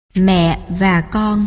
Mẹ và con.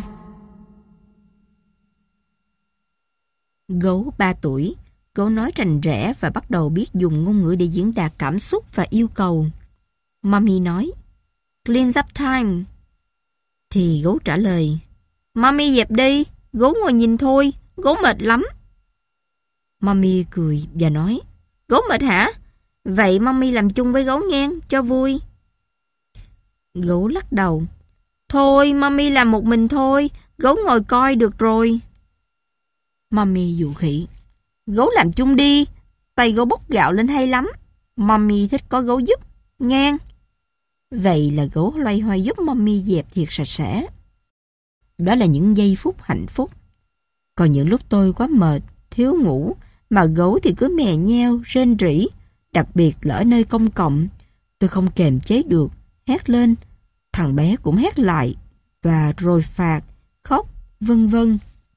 Gấu 3 tuổi, gấu nói rành rẽ và bắt đầu biết dùng ngôn ngữ để diễn đạt cảm xúc và yêu cầu. Mommy nói, "Clean up time." Thì gấu trả lời, "Mommy dẹp đi, gấu ngồi nhìn thôi, gấu mệt lắm." Mommy cười và nói, "Gấu mệt hả? Vậy mommy làm chung với gấu nghe, cho vui." Gấu lắc đầu, "Thôi, mommy làm một mình thôi, gấu ngồi coi được rồi." Mommy dụ khỉ, "Gấu làm chung đi, tay gấu bốc gạo lên hay lắm. Mommy thích có gấu giúp, nghe." Vậy là gấu loay hoay giúp mommy dẹp thiệt sạch sẽ. Đó là những giây phút hạnh phúc. Còn những lúc tôi quá mệt, thiếu ngủ, mà gấu thì cứ mè nheo, rên rỉ, đặc biệt là ở nơi công cộng. Tôi không kềm chế được, hét lên. Thằng bé cũng hét lại, và rồi phạt, khóc, vân vân.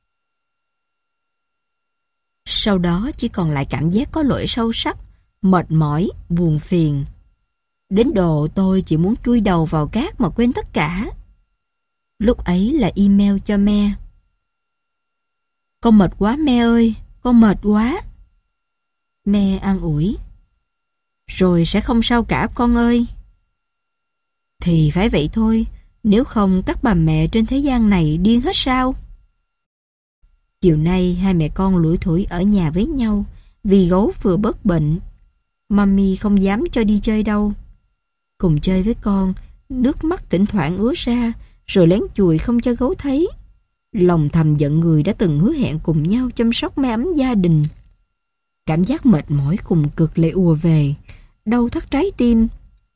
Sau đó chỉ còn lại cảm giác có lỗi sâu sắc, mệt mỏi, buồn phiền. Đến độ tôi chỉ muốn chui đầu vào cát mà quên tất cả. Lúc ấy là email cho Me. "Con mệt quá Me ơi, con mệt quá." Me an ủi, "Rồi sẽ không sao cả con ơi." Thì phải vậy thôi, nếu không các bà mẹ trên thế gian này điên hết sao? Chiều nay hai mẹ con lủi thủi ở nhà với nhau vì gấu vừa bớt bệnh. Mommy không dám cho đi chơi đâu. Cùng chơi với con, nước mắt thỉnh thoảng ứa ra rồi lén chùi không cho gấu thấy. Lòng thầm giận người đã từng hứa hẹn cùng nhau chăm sóc mái ấm gia đình. Cảm giác mệt mỏi cùng cực lại ùa về, đau thắt trái tim.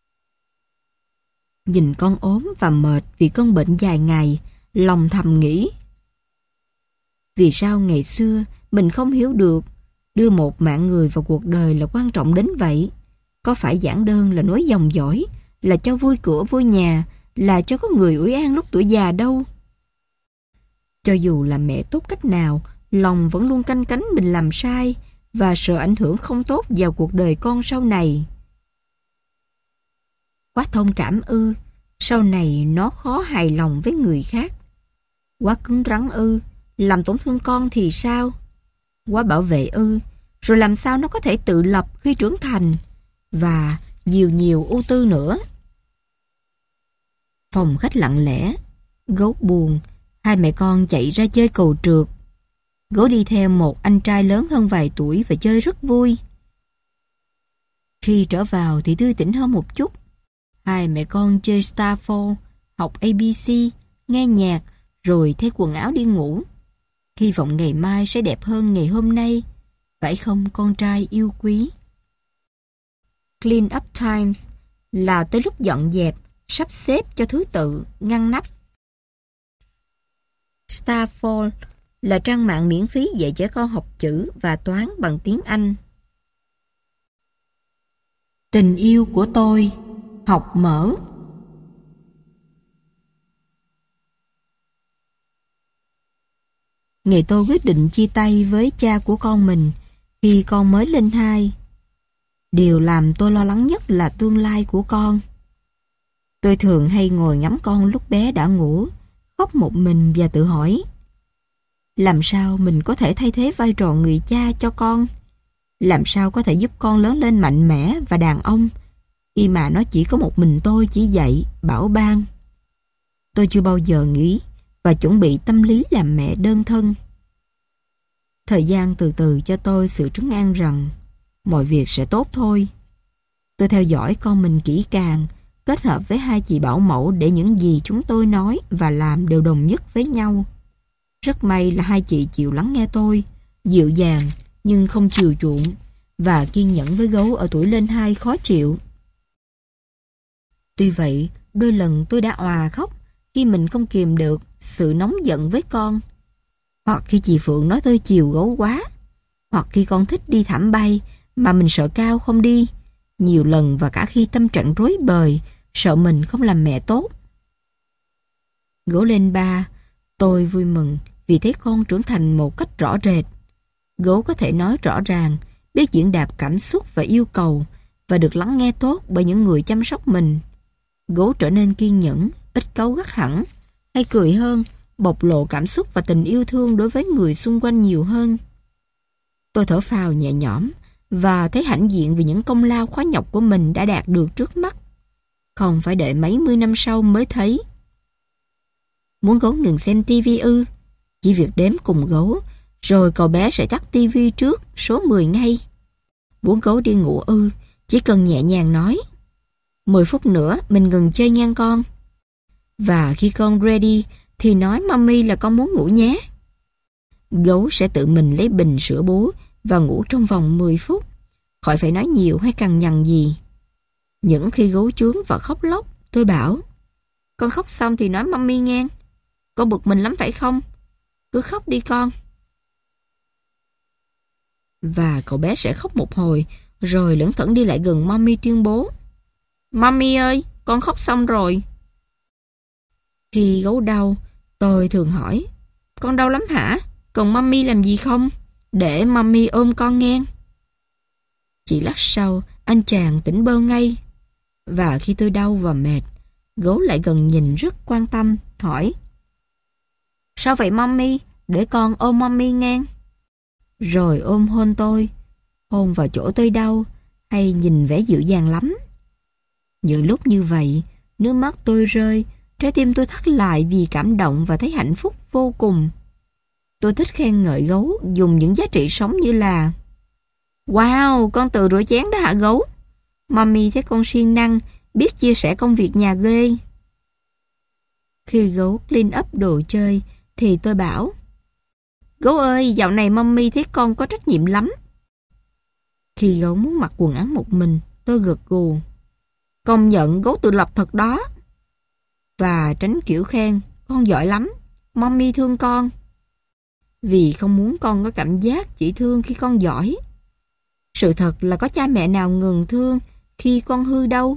Nhìn con ốm và mệt vì cơn bệnh dài ngày, lòng thầm nghĩ, vì sao ngày xưa mình không hiểu được đưa một mạng người vào cuộc đời là quan trọng đến vậy? Có phải giản đơn là nối dòng dõi, là cho vui cửa vui nhà, là cho có người ủi an lúc tuổi già đâu? Cho dù là mẹ tốt cách nào, lòng vẫn luôn canh cánh mình làm sai và sợ ảnh hưởng không tốt vào cuộc đời con sau này. Quá thông cảm ư, sau này nó khó hài lòng với người khác. Quá cứng rắn ư, làm tổn thương con thì sao? Quá bảo vệ ư, rồi làm sao nó có thể tự lập khi trưởng thành? Và nhiều ưu tư nữa. Phòng khách lặng lẽ, gấu buồn, hai mẹ con chạy ra chơi cầu trượt. Gấu đi theo một anh trai lớn hơn vài tuổi và chơi rất vui. Khi trở vào thì tươi tỉnh hơn một chút. Hai mẹ con chơi Starfall, học ABC, nghe nhạc, rồi thay quần áo đi ngủ. Hy vọng ngày mai sẽ đẹp hơn ngày hôm nay. Phải không con trai yêu quý? Clean up times là tới lúc dọn dẹp, sắp xếp cho thứ tự, ngăn nắp. Starfall là trang mạng miễn phí dạy trẻ con học chữ và toán bằng tiếng Anh. Tình yêu của tôi, học mở. Ngày tôi quyết định chia tay với cha của con mình khi con mới lên 2. Điều làm tôi lo lắng nhất là tương lai của con. Tôi thường hay ngồi ngắm con lúc bé đã ngủ, khóc một mình và tự hỏi, làm sao mình có thể thay thế vai trò người cha cho con? Làm sao có thể giúp con lớn lên mạnh mẽ và đàn ông khi mà nó chỉ có một mình tôi chỉ dạy, bảo ban? Tôi chưa bao giờ nghĩ và chuẩn bị tâm lý làm mẹ đơn thân. Thời gian từ từ cho tôi sự trấn an rằng mọi việc sẽ tốt thôi. Tôi theo dõi con mình kỹ càng, kết hợp với hai chị bảo mẫu để những gì chúng tôi nói và làm đều đồng nhất với nhau. Rất may là hai chị chịu lắng nghe tôi, dịu dàng nhưng không chiều chuộng, và kiên nhẫn với gấu ở tuổi lên 2 khó chịu. Tuy vậy, đôi lần tôi đã òa khóc khi mình không kìm được sự nóng giận với con. Hoặc khi chị Phượng nói tôi chiều gấu quá. Hoặc khi con thích đi thảm bay mà mình sợ cao không đi. Nhiều lần và cả khi tâm trạng rối bời, sợ mình không làm mẹ tốt. Gấu lên 3, tôi vui mừng vì thấy con trưởng thành một cách rõ rệt. Gấu có thể nói rõ ràng, biết diễn đạt cảm xúc và yêu cầu, và được lắng nghe tốt bởi những người chăm sóc mình. Gấu trở nên kiên nhẫn, ít cáu gắt hẳn, hay cười hơn, bộc lộ cảm xúc và tình yêu thương đối với người xung quanh nhiều hơn. Tôi thở phào nhẹ nhõm và thấy hãnh diện vì những công lao khó nhọc của mình đã đạt được trước mắt. Không phải đợi mấy mươi năm sau mới thấy. Muốn gấu ngừng xem tivi ư? Chỉ việc đếm cùng gấu, rồi cậu bé sẽ tắt tivi trước số 10 ngay. Muốn gấu đi ngủ ư? Chỉ cần nhẹ nhàng nói 10 phút nữa mình ngừng chơi ngang con. Và khi con ready thì nói mommy là con muốn ngủ nhé. Gấu sẽ tự mình lấy bình sữa bú và ngủ trong vòng 10 phút. Khỏi phải nói nhiều hay cằn nhằn gì. Những khi gấu chướng và khóc lóc, tôi bảo con khóc xong thì nói mommy nghe. Con bực mình lắm phải không? Cứ khóc đi con. Và cậu bé sẽ khóc một hồi, rồi lững thững đi lại gần mommy tuyên bố mommy ơi, con khóc xong rồi. Khi gấu đau, tôi thường hỏi con đau lắm hả? Còn mommy làm gì không? Để mommy ôm con nghe. Chỉ lát sau, anh chàng tỉnh bơ ngay. Và khi tôi đau và mệt, gấu lại gần nhìn rất quan tâm, hỏi sao vậy mommy? Để con ôm mommy nghe. Rồi ôm hôn tôi, hôn vào chỗ tôi đau, hay nhìn vẻ dịu dàng lắm. Những lúc như vậy, nước mắt tôi rơi, trái tim tôi thắt lại vì cảm động và thấy hạnh phúc vô cùng. Tôi thích khen ngợi gấu dùng những giá trị sống như là wow, con tự rửa chén đó hả gấu? Mommy thấy con siêng năng, biết chia sẻ công việc nhà ghê. Khi gấu clean up đồ chơi thì tôi bảo gấu ơi, dạo này mommy thấy con có trách nhiệm lắm. Khi gấu muốn mặc quần áo một mình, tôi gật gù công nhận gấu tự lập thật đó. Và tránh kiểu khen con giỏi lắm, mommy thương con. Vì không muốn con có cảm giác chỉ thương khi con giỏi. Sự thật là có cha mẹ nào ngừng thương khi con hư đâu.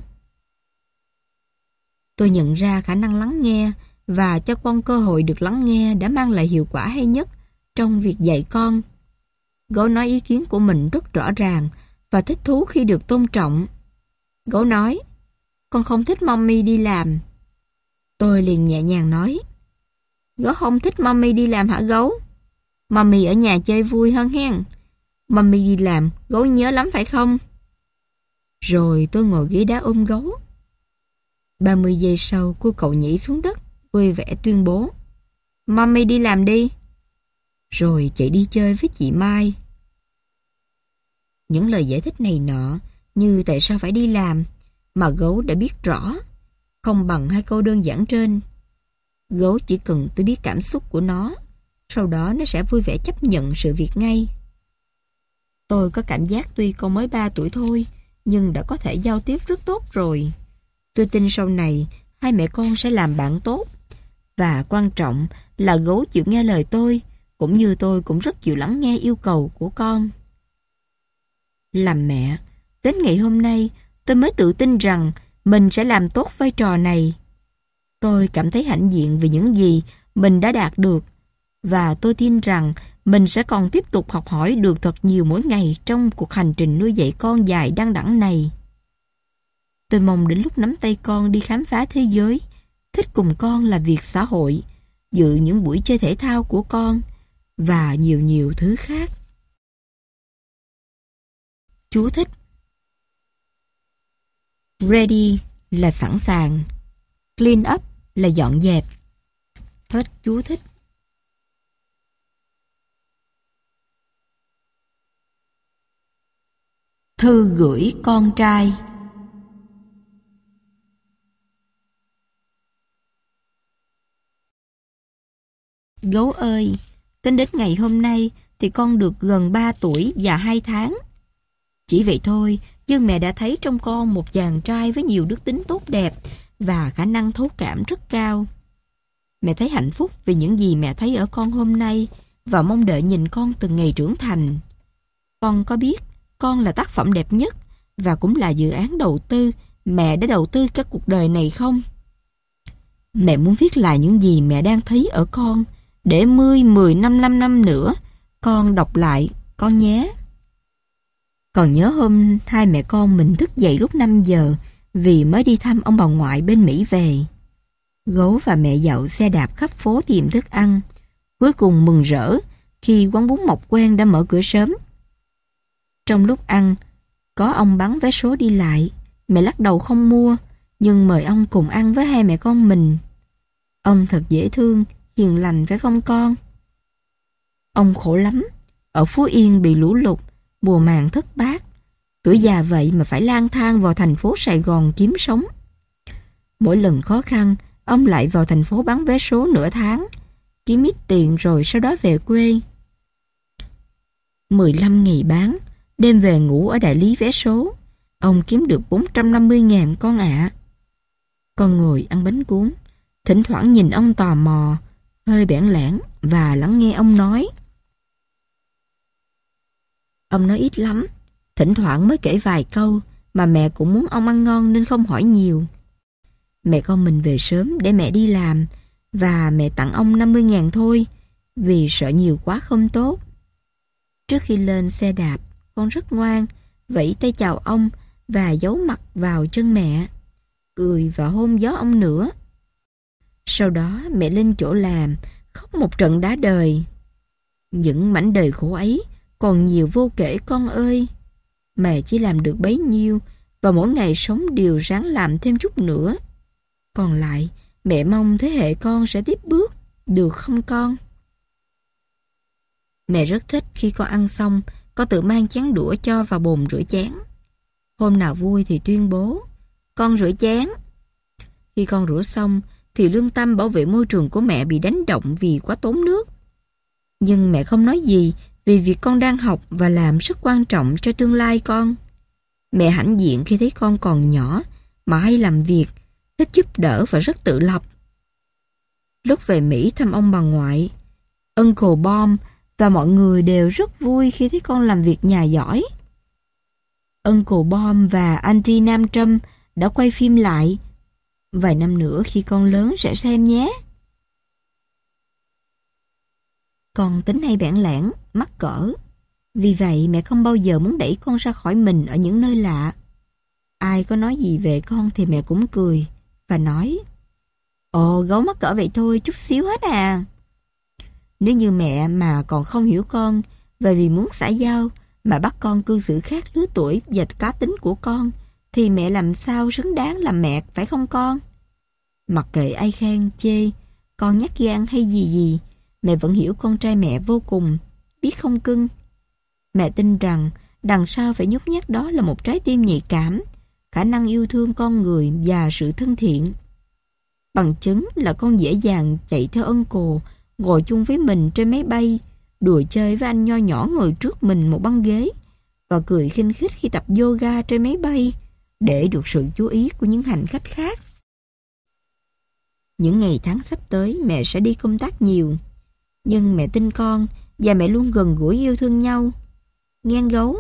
Tôi nhận ra khả năng lắng nghe và cho con cơ hội được lắng nghe đã mang lại hiệu quả hay nhất trong việc dạy con. Gấu nói ý kiến của mình rất rõ ràng và thích thú khi được tôn trọng. Gấu nói con không thích mommy đi làm. Tôi liền nhẹ nhàng nói gấu không thích mommy đi làm hả gấu? Mommy ở nhà chơi vui hơn hen. Mommy đi làm, gấu nhớ lắm phải không? Rồi tôi ngồi ghế đá ôm gấu. 30 giây sau, cô cậu nhảy xuống đất, vui vẻ tuyên bố mommy đi làm đi. Rồi chạy đi chơi với chị Mai. Những lời giải thích này nọ, như tại sao phải đi làm, mà gấu đã biết rõ, không bằng hai câu đơn giản trên. Gấu chỉ cần tôi biết cảm xúc của nó, sau đó nó sẽ vui vẻ chấp nhận sự việc ngay. Tôi có cảm giác tuy con mới 3 tuổi thôi, nhưng đã có thể giao tiếp rất tốt rồi. Tôi tin sau này, hai mẹ con sẽ làm bạn tốt. Và quan trọng là gấu chịu nghe lời tôi, cũng như tôi cũng rất chịu lắng nghe yêu cầu của con. Làm mẹ, đến ngày hôm nay, tôi mới tự tin rằng mình sẽ làm tốt vai trò này. Tôi cảm thấy hãnh diện vì những gì mình đã đạt được, và tôi tin rằng mình sẽ còn tiếp tục học hỏi được thật nhiều mỗi ngày trong cuộc hành trình nuôi dạy con dài đăng đẵng này. Tôi mong đến lúc nắm tay con đi khám phá thế giới, thích cùng con làm việc xã hội, dự những buổi chơi thể thao của con, và nhiều nhiều thứ khác. Chú thích: Ready là sẵn sàng, clean up là dọn dẹp. Hết chú thích. Thư gửi con trai. Gấu ơi, tính đến ngày hôm nay thì con được gần 3 tuổi và 2 tháng. Chỉ vậy thôi, nhưng mẹ đã thấy trong con một chàng trai với nhiều đức tính tốt đẹp và khả năng thấu cảm rất cao. Mẹ thấy hạnh phúc vì những gì mẹ thấy ở con hôm nay và mong đợi nhìn con từng ngày trưởng thành. Con có biết con là tác phẩm đẹp nhất và cũng là dự án đầu tư mẹ đã đầu tư cả cuộc đời này không? Mẹ muốn viết lại những gì mẹ đang thấy ở con để 10, 15 năm nữa con đọc lại con nhé. Còn nhớ hôm hai mẹ con mình thức dậy lúc 5 giờ vì mới đi thăm ông bà ngoại bên Mỹ về. Gấu và mẹ dậu xe đạp khắp phố tìm thức ăn. Cuối cùng mừng rỡ khi quán bún Mộc Quen đã mở cửa sớm. Trong lúc ăn, có ông bán vé số đi lại. Mẹ lắc đầu không mua, nhưng mời ông cùng ăn với hai mẹ con mình. Ông thật dễ thương, hiền lành phải không con? Ông khổ lắm. Ở Phú Yên bị lũ lụt, mùa màng thất bát. Tuổi già vậy mà phải lang thang vào thành phố Sài Gòn kiếm sống. Mỗi lần khó khăn, ông lại vào thành phố bán vé số nửa tháng, kiếm ít tiền rồi sau đó về quê. 15 ngày bán, đêm về ngủ ở đại lý vé số. Ông kiếm được 450.000 con ạ. Con ngồi ăn bánh cuốn, thỉnh thoảng nhìn ông tò mò, hơi bẽn lẽn và lắng nghe ông nói. Ông nói ít lắm, thỉnh thoảng mới kể vài câu mà mẹ cũng muốn ông ăn ngon nên không hỏi nhiều. Mẹ con mình về sớm để mẹ đi làm và mẹ tặng ông 50.000 thôi vì sợ nhiều quá không tốt. Trước khi lên xe đạp, con rất ngoan, vẫy tay chào ông và giấu mặt vào chân mẹ, cười và hôn gió ông nữa. Sau đó mẹ lên chỗ làm, khóc một trận đã đời. Những mảnh đời khổ ấy còn nhiều vô kể con ơi. Mẹ chỉ làm được bấy nhiêu và mỗi ngày sống đều ráng làm thêm chút nữa. Còn lại, mẹ mong thế hệ con sẽ tiếp bước, được không con? Mẹ rất thích khi con ăn xong, con tự mang chén đũa cho vào bồn rửa chén. Hôm nào vui thì tuyên bố, con rửa chén. Khi con rửa xong, thì lương tâm bảo vệ môi trường của mẹ bị đánh động vì quá tốn nước. Nhưng mẹ không nói gì vì việc con đang học và làm rất quan trọng cho tương lai con. Mẹ hãnh diện khi thấy con còn nhỏ mà hay làm việc, thích giúp đỡ và rất tự lập. Lúc về Mỹ thăm ông bà ngoại, Uncle Bom và mọi người đều rất vui khi thấy con làm việc nhà giỏi. Uncle Bom và Auntie Nam Trâm đã quay phim lại. Vài năm nữa khi con lớn sẽ xem nhé. Con tính hay bẽn lẽn, mắc cỡ. Vì vậy mẹ không bao giờ muốn đẩy con ra khỏi mình ở những nơi lạ. Ai có nói gì về con thì mẹ cũng cười và nói: Ồ, gấu mắc cỡ vậy thôi, chút xíu hết à. Nếu như mẹ mà còn không hiểu con và vì muốn xã giao mà bắt con cư xử khác lứa tuổi và cá tính của con, thì mẹ làm sao xứng đáng làm mẹ, phải không con? Mặc kệ ai khen, chê, con nhát gan hay gì gì, mẹ vẫn hiểu con trai mẹ vô cùng, biết không cưng. Mẹ tin rằng đằng sau vẻ nhút nhát đó là một trái tim nhạy cảm, khả năng yêu thương con người và sự thân thiện. Bằng chứng là con dễ dàng chạy theo uncle, ngồi chung với mình trên máy bay, đùa chơi với anh nho nhỏ ngồi trước mình một băng ghế và cười khinh khích khi tập yoga trên máy bay để được sự chú ý của những hành khách khác. Những ngày tháng sắp tới mẹ sẽ đi công tác nhiều, nhưng mẹ tin con và mẹ luôn gần gũi yêu thương nhau. Nghe gấu.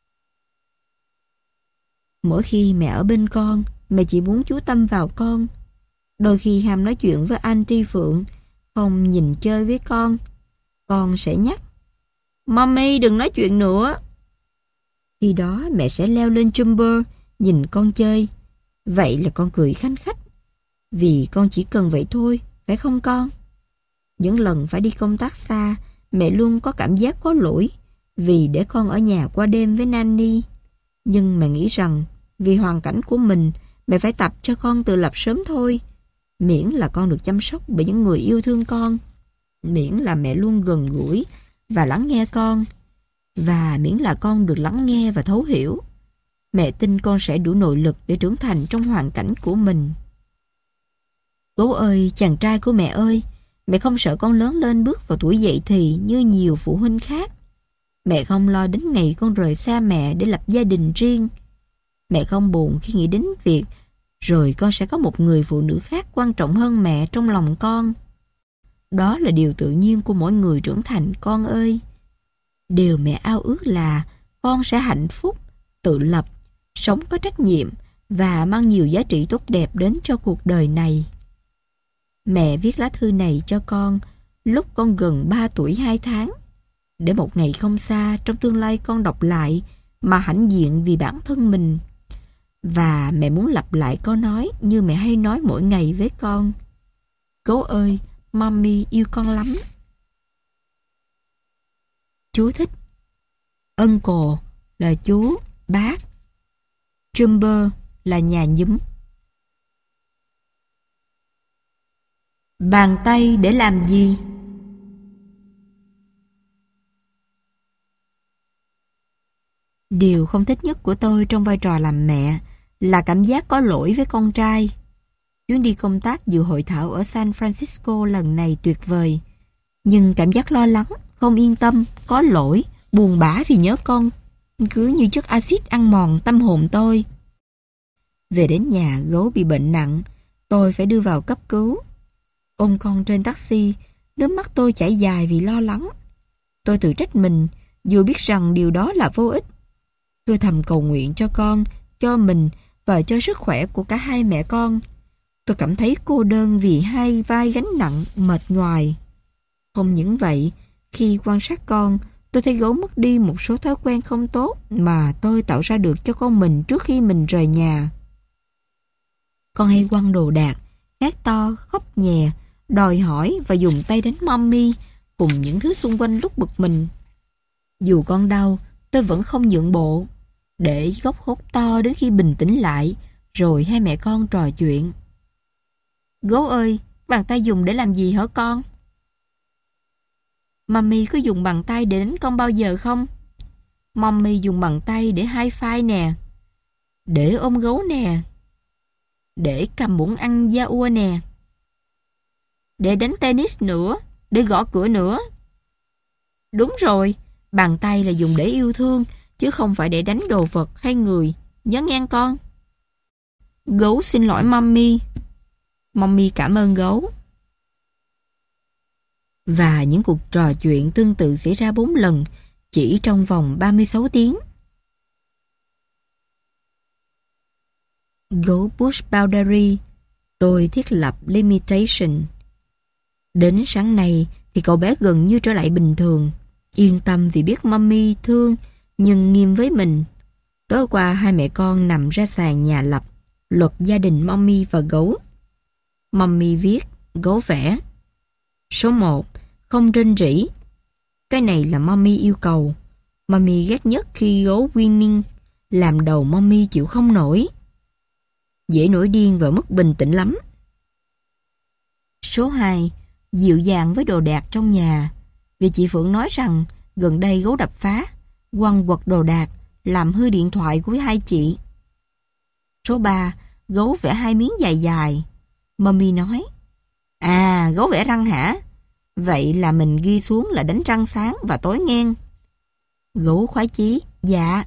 Mỗi khi mẹ ở bên con, mẹ chỉ muốn chú tâm vào con. Đôi khi ham nói chuyện với Auntie Phượng, không nhìn chơi với con sẽ nhắc: Mommy đừng nói chuyện nữa. Khi đó mẹ sẽ leo lên Jumper nhìn con chơi. Vậy là con cười khanh khách, vì con chỉ cần vậy thôi, phải không con? Những lần phải đi công tác xa, mẹ luôn có cảm giác có lỗi vì để con ở nhà qua đêm với Nanny. Nhưng mẹ nghĩ rằng vì hoàn cảnh của mình, mẹ phải tập cho con tự lập sớm thôi. Miễn là con được chăm sóc bởi những người yêu thương con, miễn là mẹ luôn gần gũi và lắng nghe con, và miễn là con được lắng nghe và thấu hiểu, mẹ tin con sẽ đủ nội lực để trưởng thành trong hoàn cảnh của mình. Gấu ơi, chàng trai của mẹ ơi, mẹ không sợ con lớn lên bước vào tuổi dậy thì như nhiều phụ huynh khác. Mẹ không lo đến ngày con rời xa mẹ để lập gia đình riêng. Mẹ không buồn khi nghĩ đến việc rồi con sẽ có một người phụ nữ khác quan trọng hơn mẹ trong lòng con. Đó là điều tự nhiên của mỗi người trưởng thành con ơi. Điều mẹ ao ước là con sẽ hạnh phúc, tự lập, sống có trách nhiệm và mang nhiều giá trị tốt đẹp đến cho cuộc đời này. Mẹ viết lá thư này cho con lúc con gần 3 tuổi 2 tháng, để một ngày không xa trong tương lai con đọc lại mà hãnh diện vì bản thân mình. Và mẹ muốn lặp lại câu nói như mẹ hay nói mỗi ngày với con: Gấu ơi, mommy yêu con lắm. Chú thích. Uncle là chú, bác. Jumper là nhà nhúm. Bàn tay để làm gì? Điều không thích nhất của tôi trong vai trò làm mẹ là cảm giác có lỗi với con trai. Chuyến đi công tác dự hội thảo ở San Francisco lần này tuyệt vời. Nhưng cảm giác lo lắng, không yên tâm, có lỗi, buồn bã vì nhớ con cứ như chất axit ăn mòn tâm hồn tôi. Về đến nhà, Gấu bị bệnh nặng, tôi phải đưa vào cấp cứu. Ôm con trên taxi, nước mắt tôi chảy dài vì lo lắng. Tôi tự trách mình, dù biết rằng điều đó là vô ích. Tôi thầm cầu nguyện cho con, cho mình và cho sức khỏe của cả hai mẹ con. Tôi cảm thấy cô đơn vì hai vai gánh nặng, mệt nhoài. Không những vậy, khi quan sát con, tôi thấy Gấu mất đi một số thói quen không tốt mà tôi tạo ra được cho con mình trước khi mình rời nhà. Con hay quăng đồ đạc, hét to, khóc nhè, đòi hỏi và dùng tay đánh mommy cùng những thứ xung quanh lúc bực mình. Dù con đau, tôi vẫn không nhượng bộ, để góc khóc to đến khi bình tĩnh lại, rồi hai mẹ con trò chuyện. Gấu ơi, bàn tay dùng để làm gì hả con? Mommy có dùng bàn tay để đánh con bao giờ không? Mommy dùng bàn tay để high five nè, để ôm Gấu nè, để cầm muỗng ăn da ua nè, để đánh tennis nữa, để gõ cửa nữa. Đúng rồi, bàn tay là dùng để yêu thương, chứ không phải để đánh đồ vật hay người. Nhớ nghe con. Gấu xin lỗi mommy. Mommy cảm ơn Gấu. Và những cuộc trò chuyện tương tự xảy ra 4 lần, chỉ trong vòng 36 tiếng. Gấu Bush Boundary. Tôi thiết lập limitation. Đến sáng nay thì cậu bé gần như trở lại bình thường, yên tâm vì biết mommy thương nhưng nghiêm với mình. Tối qua hai mẹ con nằm ra sàn nhà lập luật gia đình mommy và Gấu. Mommy viết, Gấu vẽ. Số 1. Không rên rỉ. Cái này là mommy yêu cầu. Mommy ghét nhất khi Gấu Winning làm đầu mommy chịu không nổi. Dễ nổi điên và mất bình tĩnh lắm. Số 2. Dịu dàng với đồ đạc trong nhà. Vì chị Phượng nói rằng gần đây Gấu đập phá, quăng quật đồ đạc, làm hư điện thoại của hai chị. Số 3. Gấu vẽ 2 miếng dài dài. Mommy nói, à, Gấu vẽ răng hả? Vậy là mình ghi xuống là đánh răng sáng và tối ngang. Gấu khoái chí, dạ.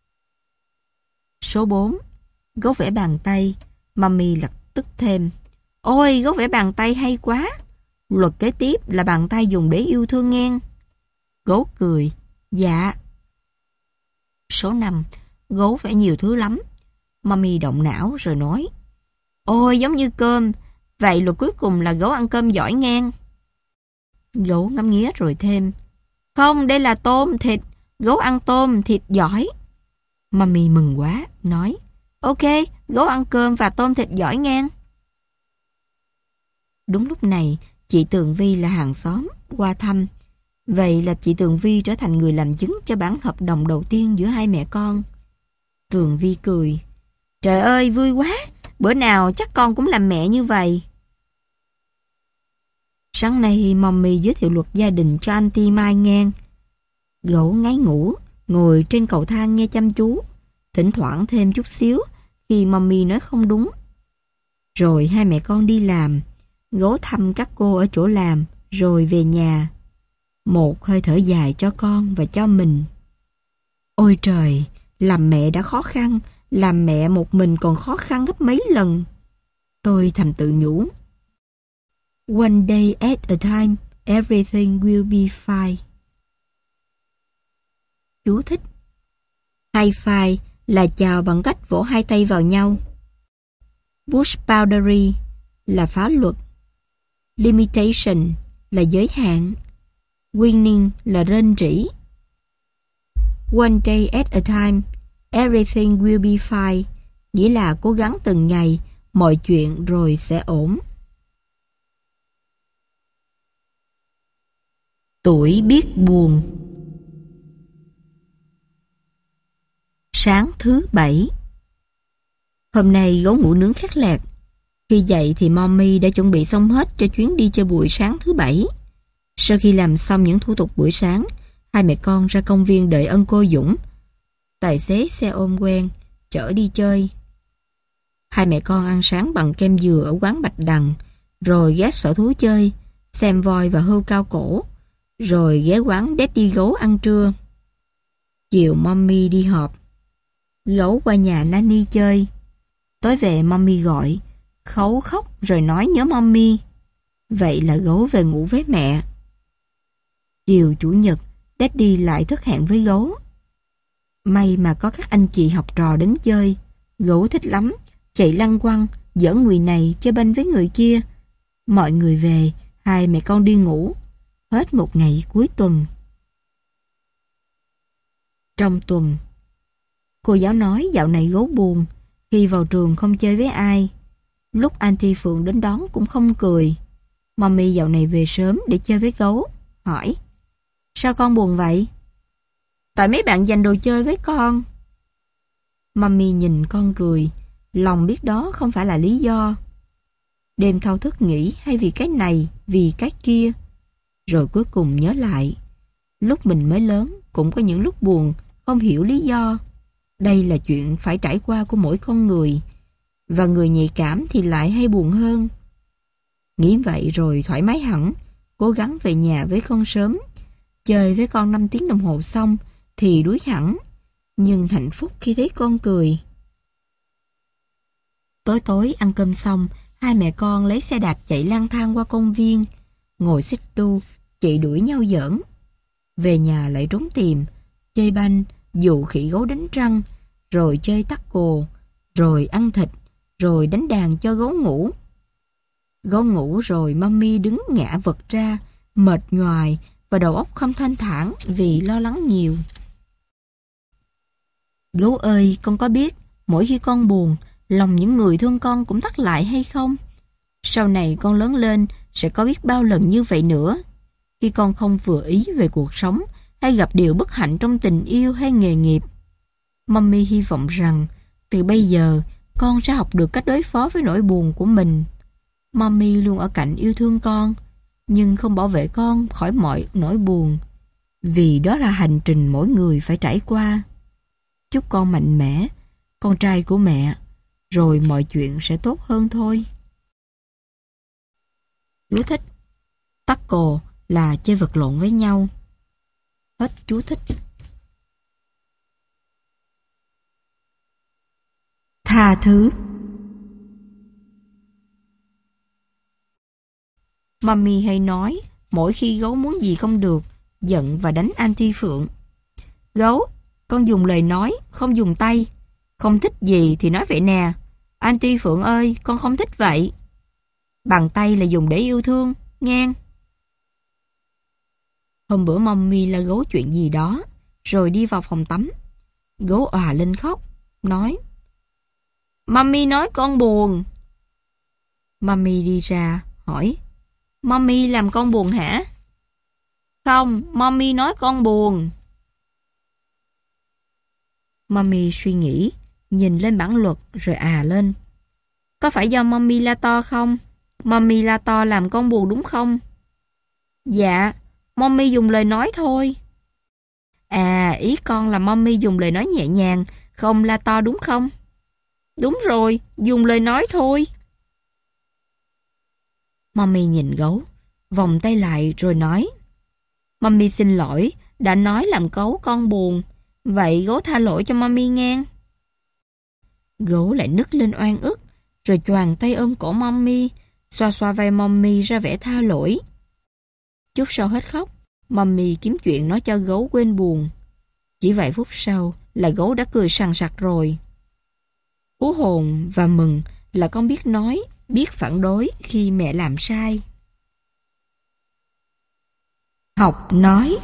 Số 4. Gấu vẽ bàn tay. Mommy lập tức thêm, ôi, Gấu vẽ bàn tay hay quá. Luật kế tiếp là bàn tay dùng để yêu thương ngang. Gấu cười, dạ. Số 5. Gấu vẽ nhiều thứ lắm. Mommy động não rồi nói, ôi, giống như cơm. Vậy luật cuối cùng là Gấu ăn cơm giỏi ngang. Gấu ngắm nghía rồi thêm, không, đây là tôm, thịt. Gấu ăn tôm, thịt giỏi. Mommy mừng quá, nói, ok, Gấu ăn cơm và tôm thịt giỏi ngang. Đúng lúc này, chị Tường Vi là hàng xóm, qua thăm. Vậy là chị Tường Vi trở thành người làm chứng cho bản hợp đồng đầu tiên giữa hai mẹ con. Tường Vi cười, trời ơi, vui quá, bữa nào chắc con cũng làm mẹ như vậy. Sáng nay mommy giới thiệu luật gia đình cho auntie Mai ngang. Gấu ngáy ngủ, ngồi trên cầu thang nghe chăm chú, thỉnh thoảng thêm chút xíu khi mommy nói không đúng. Rồi hai mẹ con đi làm. Gấu thăm các cô ở chỗ làm, rồi về nhà. Một hơi thở dài cho con và cho mình. Ôi trời, làm mẹ đã khó khăn, làm mẹ một mình còn khó khăn gấp mấy lần. Tôi thầm tự nhủ. One day at a time, everything will be fine. Chú thích. High five là chào bằng cách vỗ hai tay vào nhau. Bush boundary là phá luật. Limitation là giới hạn. Winning là rên rỉ. One day at a time, everything will be fine, nghĩa là cố gắng từng ngày, mọi chuyện rồi sẽ ổn. Tuổi biết buồn. Sáng thứ Bảy. Hôm nay gấu ngủ nướng khắc lạc. Khi dậy thì Mommy đã chuẩn bị xong hết cho chuyến đi chơi bụi sáng thứ Bảy. Sau khi làm xong những thủ tục buổi sáng, hai mẹ con ra công viên đợi ân cô Dũng, tài xế xe ôm quen, chở đi chơi. Hai mẹ con ăn sáng bằng kem dừa ở quán Bạch Đằng, rồi ghé sở thú chơi, xem voi và hươu cao cổ, rồi ghé quán Daddy gấu ăn trưa. Chiều Mommy đi họp. Gấu qua nhà Nanny chơi. Tối về Mommy gọi, Khấu khóc rồi nói nhớ Mommy. Vậy là gấu về ngủ với mẹ. Chiều Chủ nhật, Daddy lại thất hẹn với gấu. May mà có các anh chị học trò đến chơi. Gấu thích lắm, chạy lăn quăng, giỡn người này chơi banh với người kia. Mọi người về, hai mẹ con đi ngủ. Hết một ngày cuối tuần. Trong tuần, cô giáo nói dạo này gấu buồn, khi vào trường không chơi với ai. Lúc Auntie Phượng đến đón cũng không cười. Mommy dạo này về sớm để chơi với gấu. Hỏi, sao con buồn vậy? Tại mấy bạn giành đồ chơi với con. Mommy nhìn con cười, lòng biết đó không phải là lý do. Đêm thao thức nghĩ hay vì cái này, vì cái kia. Rồi cuối cùng nhớ lại, lúc mình mới lớn cũng có những lúc buồn, không hiểu lý do. Đây là chuyện phải trải qua của mỗi con người, và người nhạy cảm thì lại hay buồn hơn. Nghĩ vậy rồi thoải mái hẳn, cố gắng về nhà với con sớm. Chơi với con 5 tiếng đồng hồ xong thì đuối hẳn, nhưng hạnh phúc khi thấy con cười. Tối tối ăn cơm xong, hai mẹ con lấy xe đạp chạy lang thang qua công viên, ngồi xích đu, chạy đuổi nhau giỡn. Về nhà lại trốn tìm, chơi banh, dụ khỉ gấu đánh răng, rồi chơi taco, rồi ăn thịt, rồi đánh đàn cho gấu ngủ. Gấu ngủ rồi Mommy đứng ngã vật ra, mệt nhoài và đầu óc không thanh thản vì lo lắng nhiều. Gấu ơi, con có biết mỗi khi con buồn, lòng những người thương con cũng thắt lại hay không? Sau này con lớn lên sẽ có biết bao lần như vậy nữa. Khi con không vừa ý về cuộc sống hay gặp điều bất hạnh trong tình yêu hay nghề nghiệp. Mommy hy vọng rằng từ bây giờ con sẽ học được cách đối phó với nỗi buồn của mình. Mommy luôn ở cạnh yêu thương con, nhưng không bảo vệ con khỏi mọi nỗi buồn, vì đó là hành trình mỗi người phải trải qua. Chúc con mạnh mẽ, con trai của mẹ, rồi mọi chuyện sẽ tốt hơn thôi. Chú thích. Tackle là chơi vật lộn với nhau. Hết chú thích. Tha thứ. Mommy hay nói, mỗi khi gấu muốn gì không được, giận và đánh Auntie Phượng. Gấu, con dùng lời nói, không dùng tay. Không thích gì thì nói vậy nè. Auntie Phượng ơi, con không thích vậy. Bàn tay là dùng để yêu thương, nghe. Hôm bữa Mommy la gấu chuyện gì đó, rồi đi vào phòng tắm. Gấu òa lên khóc, nói, Mommy nói con buồn. Mommy đi ra, hỏi, Mommy làm con buồn hả? Không, Mommy nói con buồn. Mommy suy nghĩ, nhìn lên bản luật rồi lên. Có phải do Mommy la to không? Mommy la to làm con buồn đúng không? Dạ, Mommy dùng lời nói thôi. À, ý con là Mommy dùng lời nói nhẹ nhàng, không la to đúng không? Đúng rồi, dùng lời nói thôi. Mommy nhìn gấu, vòng tay lại rồi nói, Mommy xin lỗi, đã nói làm gấu con buồn. Vậy gấu tha lỗi cho Mommy nghe. Gấu lại nức lên oan ức, rồi choàng tay ôm cổ Mommy, xoa xoa vai Mommy ra vẻ tha lỗi. Chút sau hết khóc, Mommy kiếm chuyện nói cho gấu quên buồn. Chỉ vài phút sau là gấu đã cười sằng sặc rồi. Hú hồn và mừng là con biết nói, biết phản đối khi mẹ làm sai. Học nói.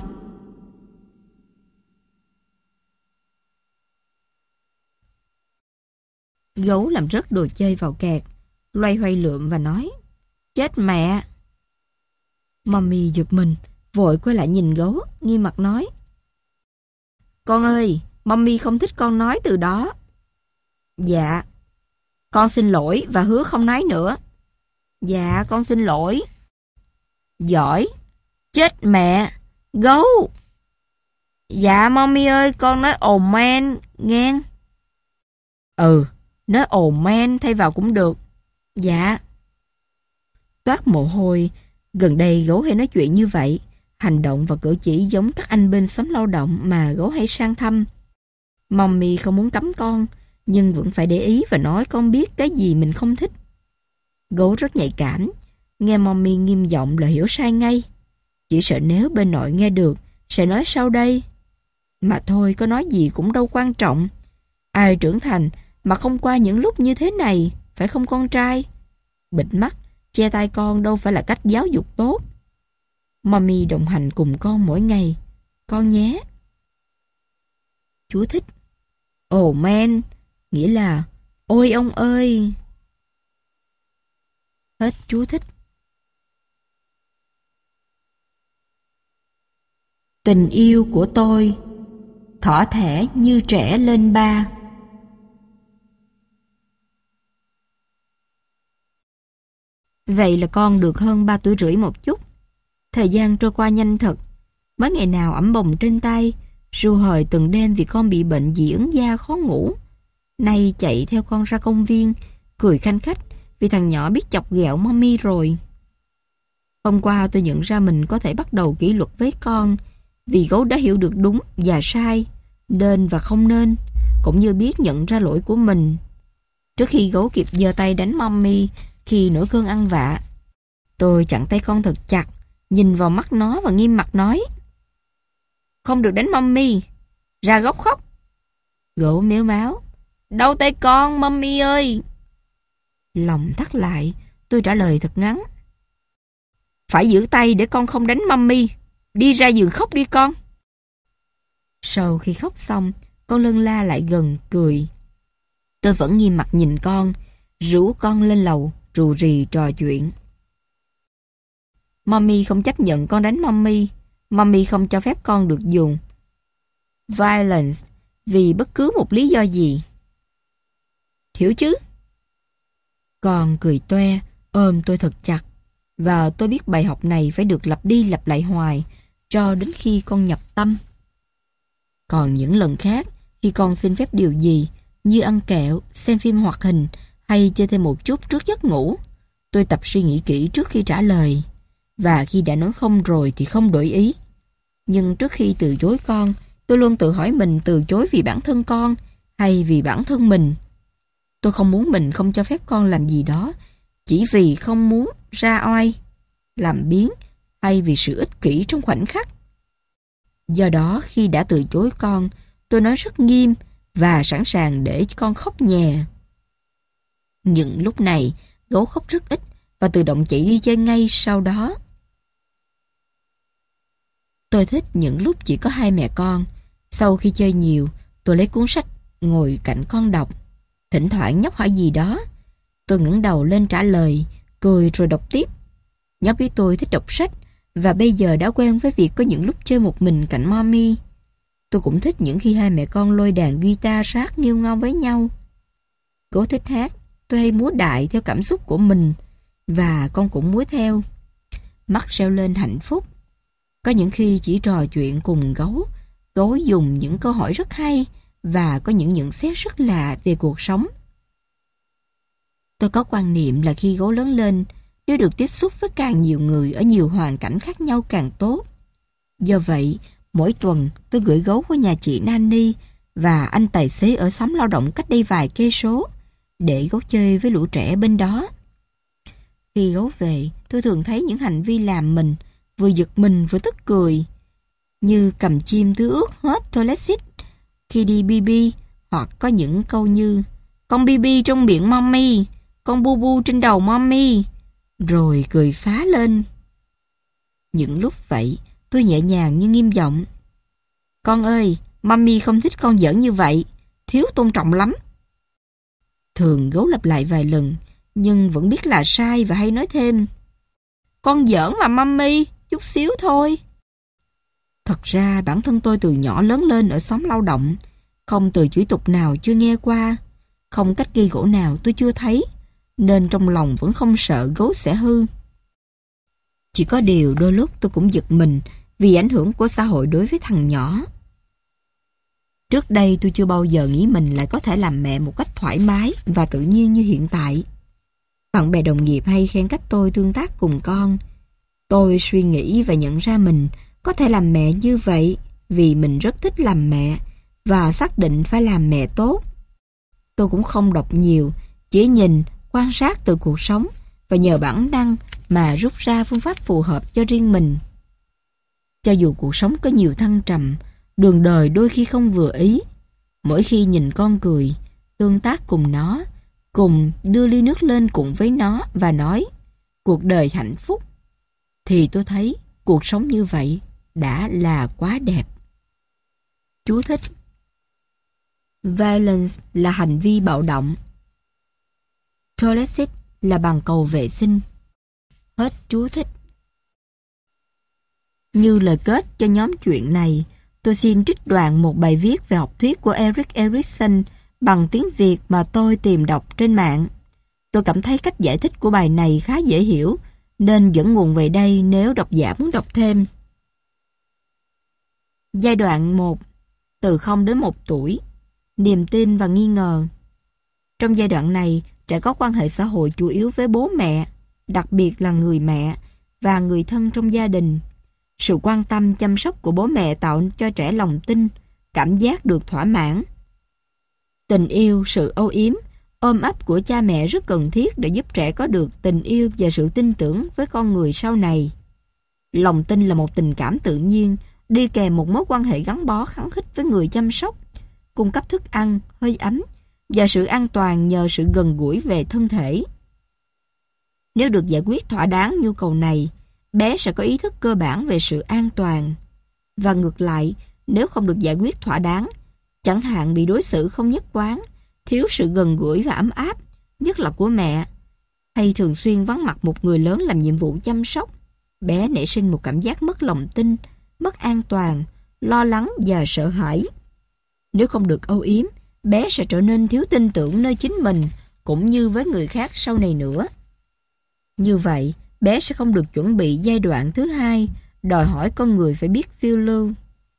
Gấu làm rớt đồ chơi vào kẹt, loay hoay lượm và nói, chết mẹ. Mommy giật mình, vội quay lại nhìn gấu, nghiêm mặt nói. Con ơi, mommy không thích con nói từ đó. Dạ. Con xin lỗi và hứa không nói nữa. Dạ, con xin lỗi. Giỏi. Chết mẹ. Gấu. Dạ, mommy ơi, con nói oh man, nghe. Nói oh man thay vào cũng được. Dạ. Toát mồ hôi. Gần đây gấu hay nói chuyện như vậy. Hành động và cử chỉ giống các anh bên xóm lao động mà gấu hay sang thăm. Mommy không muốn cấm con, nhưng vẫn phải để ý và nói con biết cái gì mình không thích. Gấu rất nhạy cảm, nghe mommy nghiêm giọng là hiểu sai ngay. Chỉ sợ nếu bên nội nghe được, sẽ nói sau đây. Mà thôi, có nói gì cũng đâu quan trọng. Ai trưởng thành mà không qua những lúc như thế này, phải không con trai? Bịt mắt, che tai con đâu phải là cách giáo dục tốt. Mommy đồng hành cùng con mỗi ngày, con nhé. Chú thích. Oh man, nghĩa là ôi ông ơi. Hết chú thích. Tình yêu của tôi thỏ thẻ như trẻ lên ba. Vậy là con được hơn 3 tuổi rưỡi một chút. Thời gian trôi qua nhanh thật. Mới ngày nào ẵm bồng trên tay, ru hời từng đêm vì con bị bệnh dị ứng da khó ngủ. Nay chạy theo con ra công viên, cười khanh khách vì thằng nhỏ biết chọc ghẹo mommy rồi. Hôm qua tôi nhận ra mình có thể bắt đầu kỷ luật với con vì gấu đã hiểu được đúng và sai, nên và không nên, cũng như biết nhận ra lỗi của mình. Trước khi gấu kịp giơ tay đánh mommy khi nổi cơn ăn vạ, tôi chặn tay con thật chặt, nhìn vào mắt nó và nghiêm mặt nói: Không được đánh mommy, ra góc khóc. Gấu mếu máo: Đâu tay con, mommy ơi. Lòng thắt lại, tôi trả lời thật ngắn: Phải giữ tay để con không đánh mommy. Đi ra giường khóc đi con. Sau khi khóc xong, con lân la lại gần, cười. Tôi vẫn nghiêm mặt nhìn con, rủ con lên lầu, rù rì trò chuyện. Mommy không chấp nhận con đánh mommy. Mommy không cho phép con được dùng violence vì bất cứ một lý do gì. Hiểu chứ? Con cười toe, ôm tôi thật chặt. Và tôi biết bài học này phải được lặp đi lặp lại hoài cho đến khi con nhập tâm. Còn những lần khác, khi con xin phép điều gì, như ăn kẹo, xem phim hoạt hình hay chơi thêm một chút trước giấc ngủ, tôi tập suy nghĩ kỹ trước khi trả lời. Và khi đã nói không rồi thì không đổi ý. Nhưng trước khi từ chối con, tôi luôn tự hỏi mình từ chối vì bản thân con hay vì bản thân mình. Tôi không muốn mình không cho phép con làm gì đó chỉ vì không muốn ra oai, làm biếng hay vì sự ích kỷ trong khoảnh khắc. Do đó khi đã từ chối con, tôi nói rất nghiêm và sẵn sàng để con khóc nhè. Những lúc này, gấu khóc rất ít và tự động chạy đi chơi ngay sau đó. Tôi thích những lúc chỉ có hai mẹ con. Sau khi chơi nhiều, tôi lấy cuốn sách, ngồi cạnh con đọc. Thỉnh thoảng nhóc hỏi gì đó, tôi ngẩng đầu lên trả lời, cười rồi đọc tiếp. Nhóc biết tôi thích đọc sách và bây giờ đã quen với việc có những lúc chơi một mình cạnh mommy. Tôi cũng thích những khi hai mẹ con lôi đàn guitar sát nghêu ngao với nhau. Cô thích hát, tôi hay múa đại theo cảm xúc của mình và con cũng múa theo. Mắt reo lên hạnh phúc. Có những khi chỉ trò chuyện cùng gấu, gấu dùng những câu hỏi rất hay và có những nhận xét rất lạ về cuộc sống. Tôi có quan niệm là khi gấu lớn lên, nếu được tiếp xúc với càng nhiều người ở nhiều hoàn cảnh khác nhau càng tốt. Do vậy, mỗi tuần tôi gửi gấu qua nhà chị Nanny và anh tài xế ở xóm lao động cách đây vài cây số để gấu chơi với lũ trẻ bên đó. Khi gấu về, tôi thường thấy những hành vi làm mình vừa giật mình vừa tức cười, như cầm chim tưới ướt hết toilet seat khi đi BB, hoặc có những câu như con BB trong miệng mommy, con bu bu trên đầu mommy, rồi cười phá lên. Những lúc vậy, tôi nhẹ nhàng nhưng nghiêm giọng: Con ơi, mommy không thích con giỡn như vậy, thiếu tôn trọng lắm. Thường gấu lặp lại vài lần, nhưng vẫn biết là sai và hay nói thêm: Con giỡn mà mommy, chút xíu thôi. Thật ra bản thân tôi từ nhỏ lớn lên ở xóm lao động, không từ chửi tục nào chưa nghe qua, không cách ghi gỗ nào tôi chưa thấy, nên trong lòng vẫn không sợ gấu sẽ hư. Chỉ có điều đôi lúc tôi cũng giật mình vì ảnh hưởng của xã hội đối với thằng nhỏ. Trước đây tôi chưa bao giờ nghĩ mình lại có thể làm mẹ một cách thoải mái và tự nhiên như hiện tại. Bạn bè đồng nghiệp hay khen cách tôi tương tác cùng con. Tôi suy nghĩ và nhận ra mình có thể làm mẹ như vậy vì mình rất thích làm mẹ và xác định phải làm mẹ tốt. Tôi cũng không đọc nhiều, chỉ nhìn, quan sát từ cuộc sống và nhờ bản năng mà rút ra phương pháp phù hợp cho riêng mình. Cho dù cuộc sống có nhiều thăng trầm, đường đời đôi khi không vừa ý, mỗi khi nhìn con cười, tương tác cùng nó, cùng đưa ly nước lên cùng với nó và nói cuộc đời hạnh phúc, thì tôi thấy cuộc sống như vậy đã là quá đẹp. Chú thích: Violence là hành vi bạo động. Toilet là bàn cầu vệ sinh. Hết chú thích. Như lời kết cho nhóm chuyện này, tôi xin trích đoạn một bài viết về học thuyết của Erik Erikson bằng tiếng Việt mà tôi tìm đọc trên mạng. Tôi cảm thấy cách giải thích của bài này khá dễ hiểu, nên dẫn nguồn về đây nếu độc giả muốn đọc thêm. Giai đoạn 1. Từ 0 đến 1 tuổi. Niềm tin và nghi ngờ. Trong giai đoạn này, trẻ có quan hệ xã hội chủ yếu với bố mẹ, đặc biệt là người mẹ và người thân trong gia đình. Sự quan tâm chăm sóc của bố mẹ tạo cho trẻ lòng tin, cảm giác được thỏa mãn. Tình yêu, sự âu yếm, ôm ấp của cha mẹ rất cần thiết để giúp trẻ có được tình yêu và sự tin tưởng với con người sau này. Lòng tin là một tình cảm tự nhiên, đi kèm một mối quan hệ gắn bó khăng khít với người chăm sóc, cung cấp thức ăn, hơi ấm và sự an toàn nhờ sự gần gũi về thân thể. Nếu được giải quyết thỏa đáng nhu cầu này, bé sẽ có ý thức cơ bản về sự an toàn. Và ngược lại, nếu không được giải quyết thỏa đáng, chẳng hạn bị đối xử không nhất quán, thiếu sự gần gũi và ấm áp, nhất là của mẹ, hay thường xuyên vắng mặt một người lớn làm nhiệm vụ chăm sóc, bé nảy sinh một cảm giác mất lòng tin, mất an toàn, lo lắng và sợ hãi. Nếu không được âu yếm, bé sẽ trở nên thiếu tin tưởng nơi chính mình cũng như với người khác sau này nữa. Như vậy, bé sẽ không được chuẩn bị giai đoạn thứ hai, đòi hỏi con người phải biết phiêu lưu.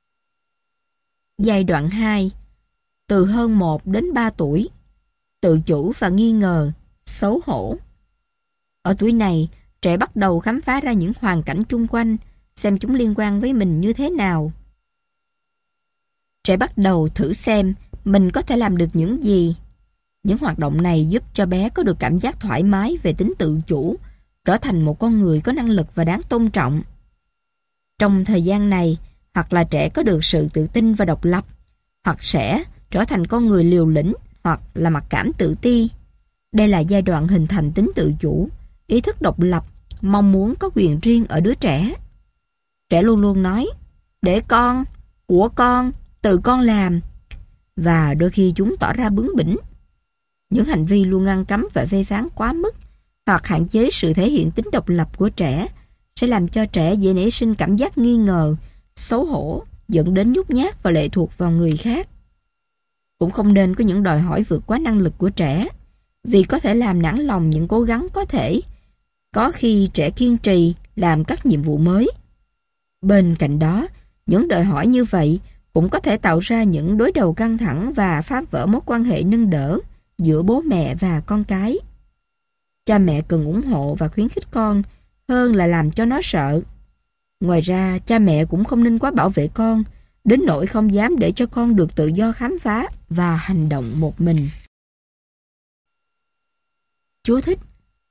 Giai đoạn 2. Từ hơn 1 đến 3 tuổi. Tự chủ và nghi ngờ, xấu hổ. Ở tuổi này, trẻ bắt đầu khám phá ra những hoàn cảnh chung quanh, xem chúng liên quan với mình như thế nào. Trẻ bắt đầu thử xem mình có thể làm được những gì. Những hoạt động này giúp cho bé có được cảm giác thoải mái về tính tự chủ, trở thành một con người có năng lực và đáng tôn trọng. Trong thời gian này, hoặc là trẻ có được sự tự tin và độc lập, hoặc sẽ trở thành con người liều lĩnh, hoặc là mặc cảm tự ti. Đây là giai đoạn hình thành tính tự chủ, ý thức độc lập, mong muốn có quyền riêng ở đứa trẻ. Trẻ luôn luôn nói, để con, của con, tự con làm. Và đôi khi chúng tỏ ra bướng bỉnh. Những hành vi luôn ngăn cấm và phê phán quá mức, hoặc hạn chế sự thể hiện tính độc lập của trẻ, sẽ làm cho trẻ dễ nảy sinh cảm giác nghi ngờ, xấu hổ, dẫn đến nhút nhát và lệ thuộc vào người khác. Cũng không nên có những đòi hỏi vượt quá năng lực của trẻ, vì có thể làm nản lòng những cố gắng có thể. Có khi trẻ kiên trì làm các nhiệm vụ mới. Bên cạnh đó, những đòi hỏi như vậy cũng có thể tạo ra những đối đầu căng thẳng và phá vỡ mối quan hệ nâng đỡ giữa bố mẹ và con cái. Cha mẹ cần ủng hộ và khuyến khích con hơn là làm cho nó sợ. Ngoài ra, cha mẹ cũng không nên quá bảo vệ con, đến nỗi không dám để cho con được tự do khám phá và hành động một mình. Chú thích: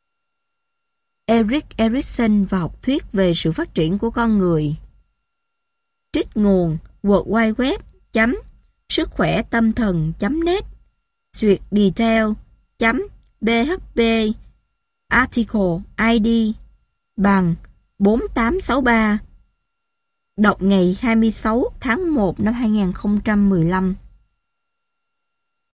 Erik Erikson và học thuyết về sự phát triển của con người. Trích nguồn World Wide Web sức khỏe tâm thần.net duyệt detail.php article ID bằng 4863 đọc ngày 26 tháng 1 năm 2015.